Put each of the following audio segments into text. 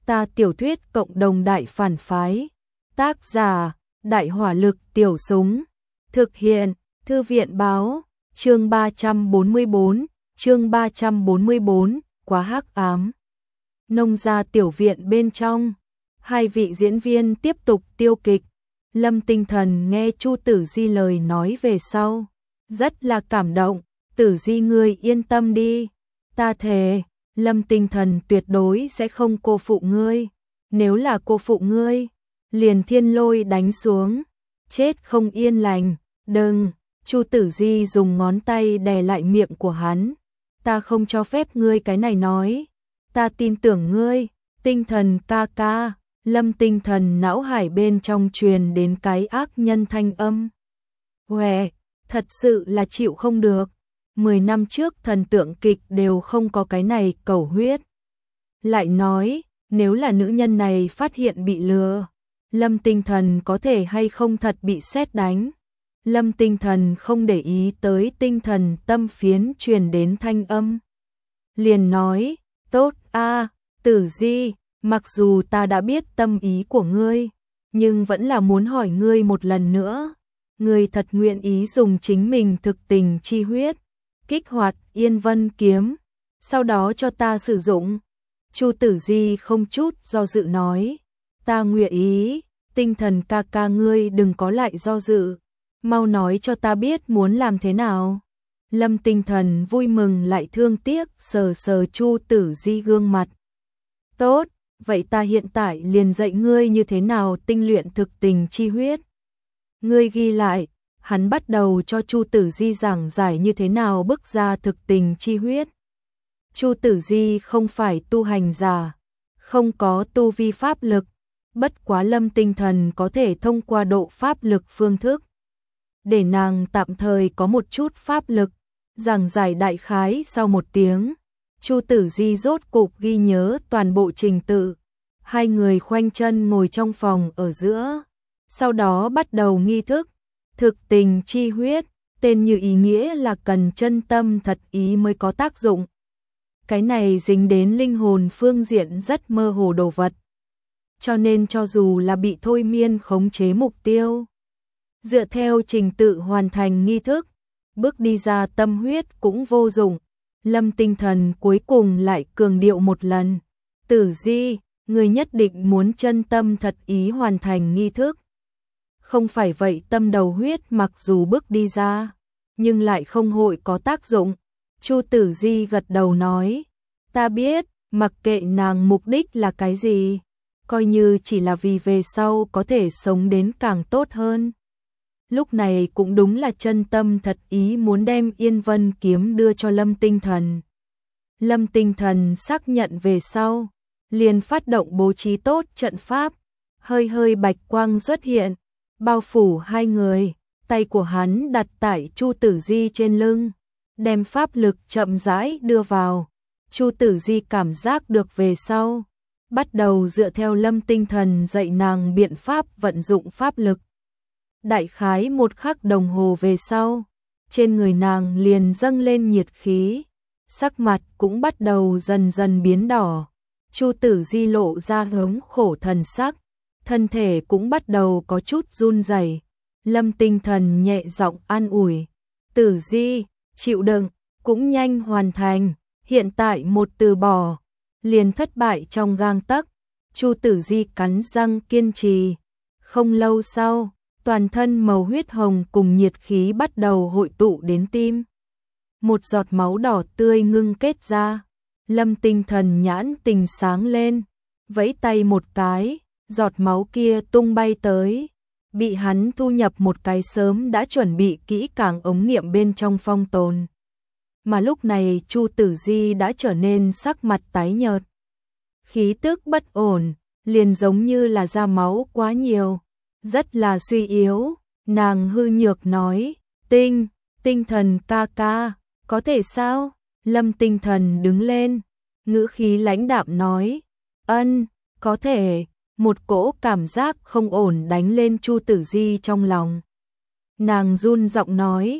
Ta tiểu thuyết cộng đồng đại phản phái. Tác giả, Đại hỏa lực tiểu súng. Thực hiện, Thư viện báo, chương 344, quá hắc ám. Nông gia tiểu viện bên trong, hai vị diễn viên tiếp tục tiêu kịch. Lâm Tinh Thần nghe Chu Tử Di lời nói về sau, rất là cảm động. Tử Di ngươi yên tâm đi, ta thề, Lâm Tinh Thần tuyệt đối sẽ không cô phụ ngươi. Nếu là cô phụ ngươi, liền thiên lôi đánh xuống, chết không yên lành. Đừng, Chu Tử Di dùng ngón tay đè lại miệng của hắn. Ta không cho phép ngươi cái này nói. Ta tin tưởng ngươi, Tinh Thần ca ca. Lâm Tinh Thần não hải bên trong truyền đến cái ác nhân thanh âm. Huệ, thật sự là chịu không được. 10 năm trước thần tượng kịch đều không có cái này cầu huyết. Lại nói, nếu là nữ nhân này phát hiện bị lừa, Lâm Tinh Thần có thể hay không thật bị sét đánh. Lâm Tinh Thần không để ý tới tinh thần tâm phiến truyền đến thanh âm. Liền nói, tốt a, Tử Di, mặc dù ta đã biết tâm ý của ngươi, nhưng vẫn là muốn hỏi ngươi một lần nữa. Ngươi thật nguyện ý dùng chính mình thực tình chi huyết, kích hoạt Yên Vân kiếm, sau đó cho ta sử dụng. Chu Tử Di không chút do dự nói, ta nguyện ý. Tinh Thần ca ca ngươi đừng có lại do dự, mau nói cho ta biết muốn làm thế nào. Lâm Tinh Thần vui mừng lại thương tiếc sờ sờ Chu Tử Di gương mặt. Tốt, vậy ta hiện tại liền dạy ngươi như thế nào tinh luyện thực tình chi huyết. Ngươi ghi lại. Hắn bắt đầu cho Chu Tử Di giảng giải như thế nào bức ra thực tình chi huyết. Chu Tử Di không phải tu hành giả, không có tu vi pháp lực, bất quá Lâm Tinh Thần có thể thông qua độ pháp lực phương thức, để nàng tạm thời có một chút pháp lực. Giảng giải đại khái sau 1 tiếng, Chu Tử Di rốt cục ghi nhớ toàn bộ trình tự. Hai người khoanh chân ngồi trong phòng ở giữa, sau đó bắt đầu nghi thức. Thực tình chi huyết, tên như ý nghĩa là cần chân tâm thật ý mới có tác dụng. Cái này dính đến linh hồn phương diện rất mơ hồ đồ vật. Cho nên cho dù là bị thôi miên khống chế mục tiêu, dựa theo trình tự hoàn thành nghi thức, bước đi ra tâm huyết cũng vô dụng. Lâm Tinh Thần cuối cùng lại cường điệu một lần. Tử Di, người nhất định muốn chân tâm thật ý hoàn thành nghi thức. Không phải vậy tâm đầu huyết mặc dù bước đi ra, nhưng lại không hội có tác dụng. Chu Tử Di gật đầu nói, ta biết, mặc kệ nàng mục đích là cái gì, coi như chỉ là vì về sau có thể sống đến càng tốt hơn. Lúc này cũng đúng là chân tâm thật ý muốn đem Yên Vân kiếm đưa cho Lâm Tinh Thần. Lâm Tinh Thần xác nhận về sau, liền phát động bố trí tốt trận pháp, hơi bạch quang xuất hiện, bao phủ hai người, tay của hắn đặt tại Chu Tử Di trên lưng, đem pháp lực chậm rãi đưa vào. Chu Tử Di cảm giác được về sau, bắt đầu dựa theo Lâm Tinh Thần dạy nàng biện pháp vận dụng pháp lực. Đại khái 1 khắc đồng hồ về sau, trên người nàng liền dâng lên nhiệt khí, sắc mặt cũng bắt đầu dần dần biến đỏ. Chu Tử Di lộ ra hớn khổ thần sắc, thân thể cũng bắt đầu có chút run rẩy. Lâm Tinh Thần nhẹ giọng an ủi, Tử Di, chịu đựng, cũng nhanh hoàn thành, hiện tại một từ bỏ, liền thất bại trong gang tấc. Chu Tử Di cắn răng kiên trì. Không lâu sau, toàn thân màu huyết hồng cùng nhiệt khí bắt đầu hội tụ đến tim. Một giọt máu đỏ tươi ngưng kết ra. Lâm Tinh Thần nhãn tình sáng lên, vẫy tay một cái, giọt máu kia tung bay tới, bị hắn thu nhập một cái sớm đã chuẩn bị kỹ càng ống nghiệm bên trong phong tồn. Mà lúc này Chu Tử Di đã trở nên sắc mặt tái nhợt, khí tức bất ổn, liền giống như là ra máu quá nhiều, rất là suy yếu. Nàng hư nhược nói, Tinh Thần ca ca, có thể sao? Lâm Tinh Thần đứng lên, ngữ khí lãnh đạm nói, có thể. Một cỗ cảm giác không ổn đánh lên Chu Tử Di trong lòng. Nàng run giọng nói,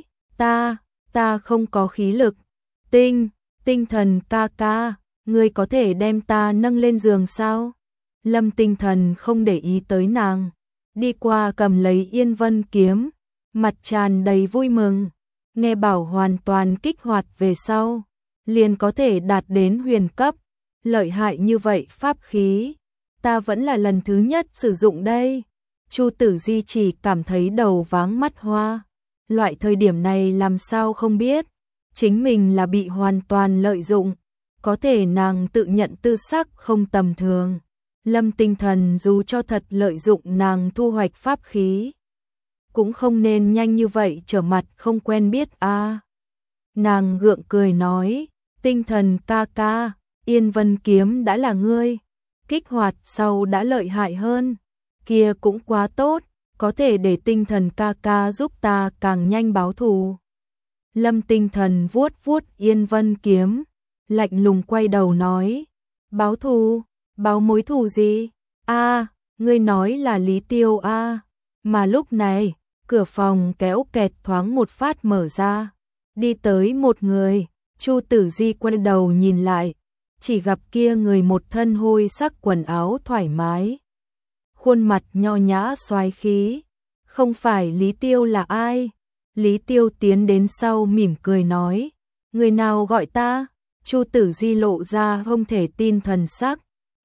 ta không có khí lực. Tinh Thần ca ca, ngươi có thể đem ta nâng lên giường sao? Lâm Tinh Thần không để ý tới nàng, đi qua cầm lấy Yên Vân kiếm, mặt tràn đầy vui mừng, nghe bảo hoàn toàn kích hoạt về sau, liền có thể đạt đến huyền cấp, lợi hại như vậy pháp khí, ta vẫn là lần thứ nhất sử dụng đây. Chu Tử Di chỉ cảm thấy đầu váng mắt hoa, loại thời điểm này làm sao không biết, chính mình là bị hoàn toàn lợi dụng, có thể nàng tự nhận tư sắc không tầm thường. Lâm Tinh Thần dù cho thật lợi dụng nàng thu hoạch pháp khí, cũng không nên nhanh như vậy trở mặt không quen biết a. Nàng gượng cười nói, Tinh Thần ca ca, Yên Vân kiếm đã là ngươi, kích hoạt sau đã lợi hại hơn, kia cũng quá tốt, có thể để Tinh Thần ca ca giúp ta càng nhanh báo thù. Lâm Tinh Thần vuốt vuốt Yên Vân kiếm, lạnh lùng quay đầu nói, báo thù, báo mối thù gì? A, ngươi nói là Lý Tiêu a. Mà lúc này, cửa phòng kéo kẹt thoáng một phát mở ra, đi tới một người, Chu Tử Di quay đầu nhìn lại, chỉ gặp kia người một thân hôi sắc quần áo thoải mái, khuôn mặt nho nhã xoái khí, không phải Lý Tiêu là ai? Lý Tiêu tiến đến sau mỉm cười nói, người nào gọi ta? Chu Tử Di lộ ra không thể tin thần sắc,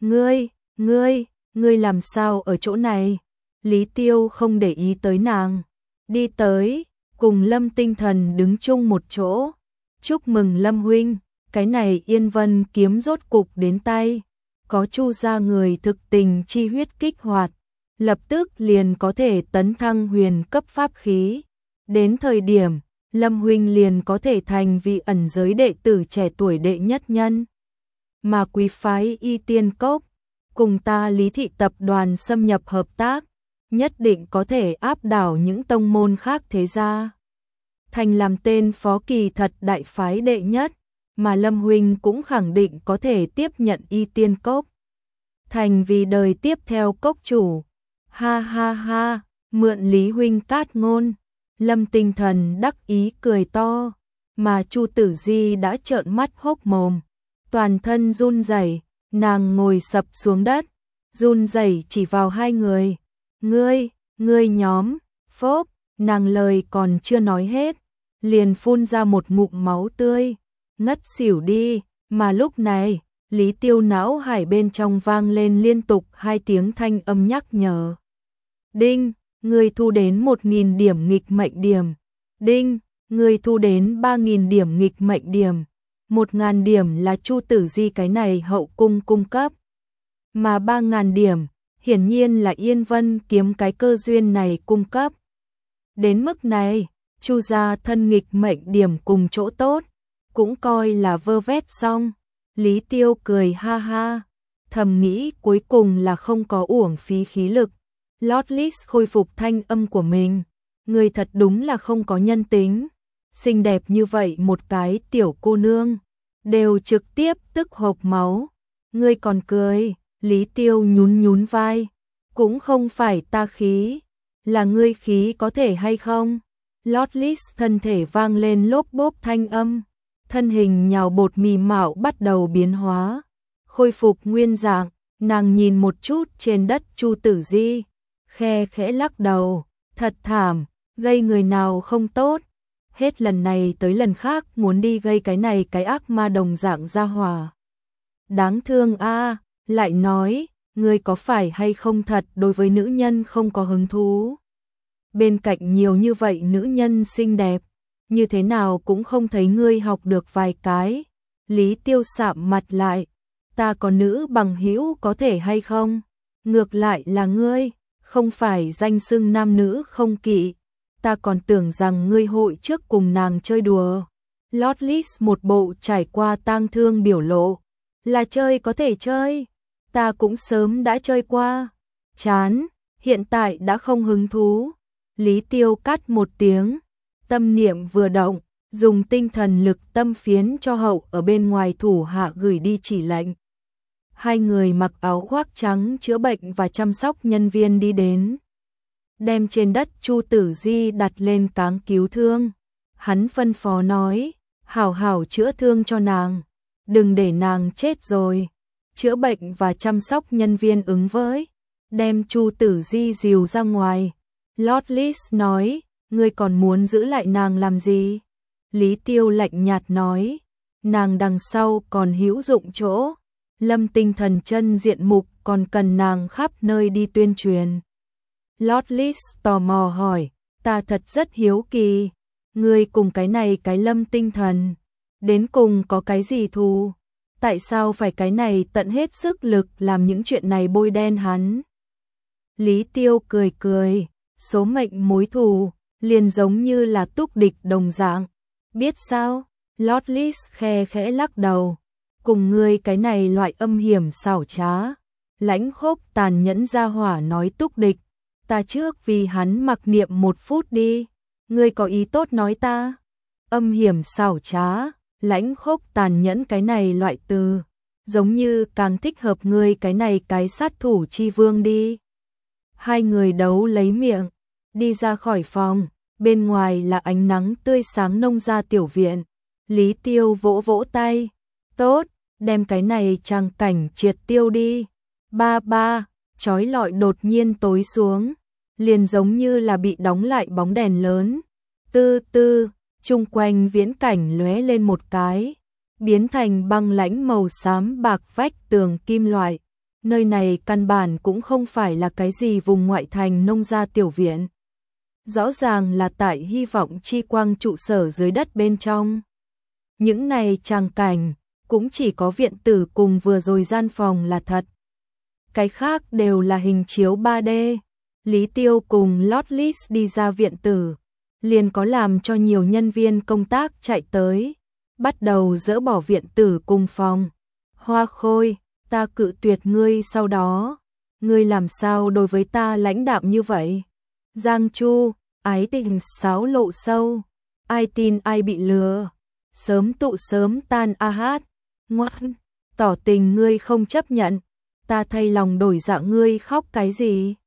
ngươi làm sao ở chỗ này? Lý Tiêu không để ý tới nàng, đi tới, cùng Lâm Tinh Thần đứng chung một chỗ, chúc mừng Lâm huynh, cái này Yên Vân kiếm rốt cục đến tay, có Chu gia người thực tình chi huyết kích hoạt, lập tức liền có thể tấn thăng huyền cấp pháp khí, đến thời điểm Lâm huynh liền có thể thành vị ẩn giới đệ tử trẻ tuổi đệ nhất nhân. Mà quý phái Y Tiên Cốc, cùng ta Lý thị tập đoàn xâm nhập hợp tác, nhất định có thể áp đảo những tông môn khác thế gia. Thành làm tên phó kỳ thật đại phái đệ nhất, mà Lâm huynh cũng khẳng định có thể tiếp nhận Y Tiên Cốc. Thành vì đời tiếp theo cốc chủ. Ha ha ha, mượn Lý huynh cát ngôn. Lâm Tinh Thần đắc ý cười to, mà Chu Tử Di đã trợn mắt hốc mồm, toàn thân run rẩy, nàng ngồi sập xuống đất, run rẩy chỉ vào hai người. Ngươi nhóm, phốp, nàng lời còn chưa nói hết, liền phun ra một ngụm máu tươi, ngất xỉu đi, mà lúc này, Lý Tiêu não hải bên trong vang lên liên tục hai tiếng thanh âm nhắc nhở. Đinh, người thu đến 1.000 điểm nghịch mệnh điểm. Đinh, người thu đến 3.000 điểm nghịch mệnh điểm. 1.000 điểm là Chu Tử Di cái này hậu cung cung cấp. Mà 3.000 điểm, hiển nhiên là Yên Vân kiếm cái cơ duyên này cung cấp. Đến mức này, Chu gia thân nghịch mệnh điểm cùng chỗ tốt, cũng coi là vơ vét xong. Lý Tiêu cười ha ha, thầm nghĩ cuối cùng là không có uổng phí khí lực. Lotlis khôi phục thanh âm của mình, người thật đúng là không có nhân tính. Xinh đẹp như vậy một cái tiểu cô nương, đều trực tiếp tức hộc máu. Ngươi còn cười, Lý Tiêu nhún nhún vai, cũng không phải ta khí, là ngươi khí có thể hay không? Lotlis thân thể vang lên lốp bốp thanh âm, thân hình nhào bột mì mạo bắt đầu biến hóa, khôi phục nguyên dạng, nàng nhìn một chút trên đất Chu Tử Di, khe khẽ lắc đầu, thật thảm, gây người nào không tốt, hết lần này tới lần khác muốn đi gây cái này cái ác ma đồng dạng ra hỏa. Đáng thương a, lại nói, ngươi có phải hay không thật đối với nữ nhân không có hứng thú? Bên cạnh nhiều như vậy nữ nhân xinh đẹp, như thế nào cũng không thấy ngươi học được vài cái. Lý Tiêu sạm mặt lại, ta có nữ bằng hữu có thể hay không? Ngược lại là ngươi, không phải danh xưng nam nữ không kỵ, ta còn tưởng rằng ngươi hội trước cùng nàng chơi đùa. Lotlis một bộ trải qua tang thương biểu lộ, là chơi có thể chơi, ta cũng sớm đã chơi qua, chán, hiện tại đã không hứng thú. Lý Tiêu cắt một tiếng, tâm niệm vừa động, dùng tinh thần lực tâm phiến cho hậu ở bên ngoài thủ hạ gửi đi chỉ lệnh. Hai người mặc áo khoác trắng chữa bệnh và chăm sóc nhân viên đi đến, đem trên đất Chu Tử Di đặt lên cáng cứu thương. Hắn phân phó nói, hảo hảo chữa thương cho nàng, đừng để nàng chết rồi. chữa bệnh và chăm sóc nhân viên ứng với, đem Chu Tử Di dìu ra ngoài. Lord Lis nói, ngươi còn muốn giữ lại nàng làm gì? Lý Tiêu lạnh nhạt nói, nàng đằng sau còn hữu dụng chỗ, Lâm Tinh Thần chân diện mục còn cần nàng khắp nơi đi tuyên truyền. Lord Lis tò mò hỏi, ta thật rất hiếu kỳ, ngươi cùng cái này cái Lâm Tinh Thần, đến cùng có cái gì thù? Tại sao phải cái này tận hết sức lực làm những chuyện này bôi đen hắn? Lý Tiêu cười cười, số mệnh mối thù, liền giống như là túc địch đồng dạng. Biết sao? Lord Lis khe khẽ lắc đầu, cùng ngươi cái này loại âm hiểm xảo trá, lãnh khốc tàn nhẫn ra hỏa nói túc địch, ta trước vì hắn mặc niệm 1 phút đi, ngươi có ý tốt nói ta? Âm hiểm xảo trá, lãnh khốc tàn nhẫn cái này loại từ, giống như càng thích hợp ngươi cái này cái sát thủ chi vương đi. Hai người đấu lấy miệng, đi ra khỏi phòng, bên ngoài là ánh nắng tươi sáng nông gia tiểu viện. Lý Tiêu vỗ vỗ tay, tốt, đem cái này trang cảnh triệt tiêu đi. Ba ba, chói lọi đột nhiên tối xuống, liền giống như là bị đóng lại bóng đèn lớn. Tư tư, chung quanh viễn cảnh lóe lên một cái, biến thành băng lãnh màu xám bạc vách tường kim loại. Nơi này căn bản cũng không phải là cái gì vùng ngoại thành nông gia tiểu viện. Rõ ràng là tại Hy vọng chi quang trụ sở dưới đất bên trong. Những này tràng cảnh, cũng chỉ có viện tử cùng vừa rồi gian phòng là thật. Cái khác đều là hình chiếu 3D. Lý Tiêu cùng Lord Lis đi ra viện tử, liền có làm cho nhiều nhân viên công tác chạy tới, bắt đầu dỡ bỏ viện tử cùng phòng. Hoa Khôi, ta cự tuyệt ngươi sau đó, ngươi làm sao đối với ta lãnh đạm như vậy? Giang Chu, ái tình xáo lộ sâu, ai tin ai bị lừa, sớm tụ sớm tan a hát, ngoan, tỏ tình ngươi không chấp nhận, ta thay lòng đổi dạ ngươi khóc cái gì?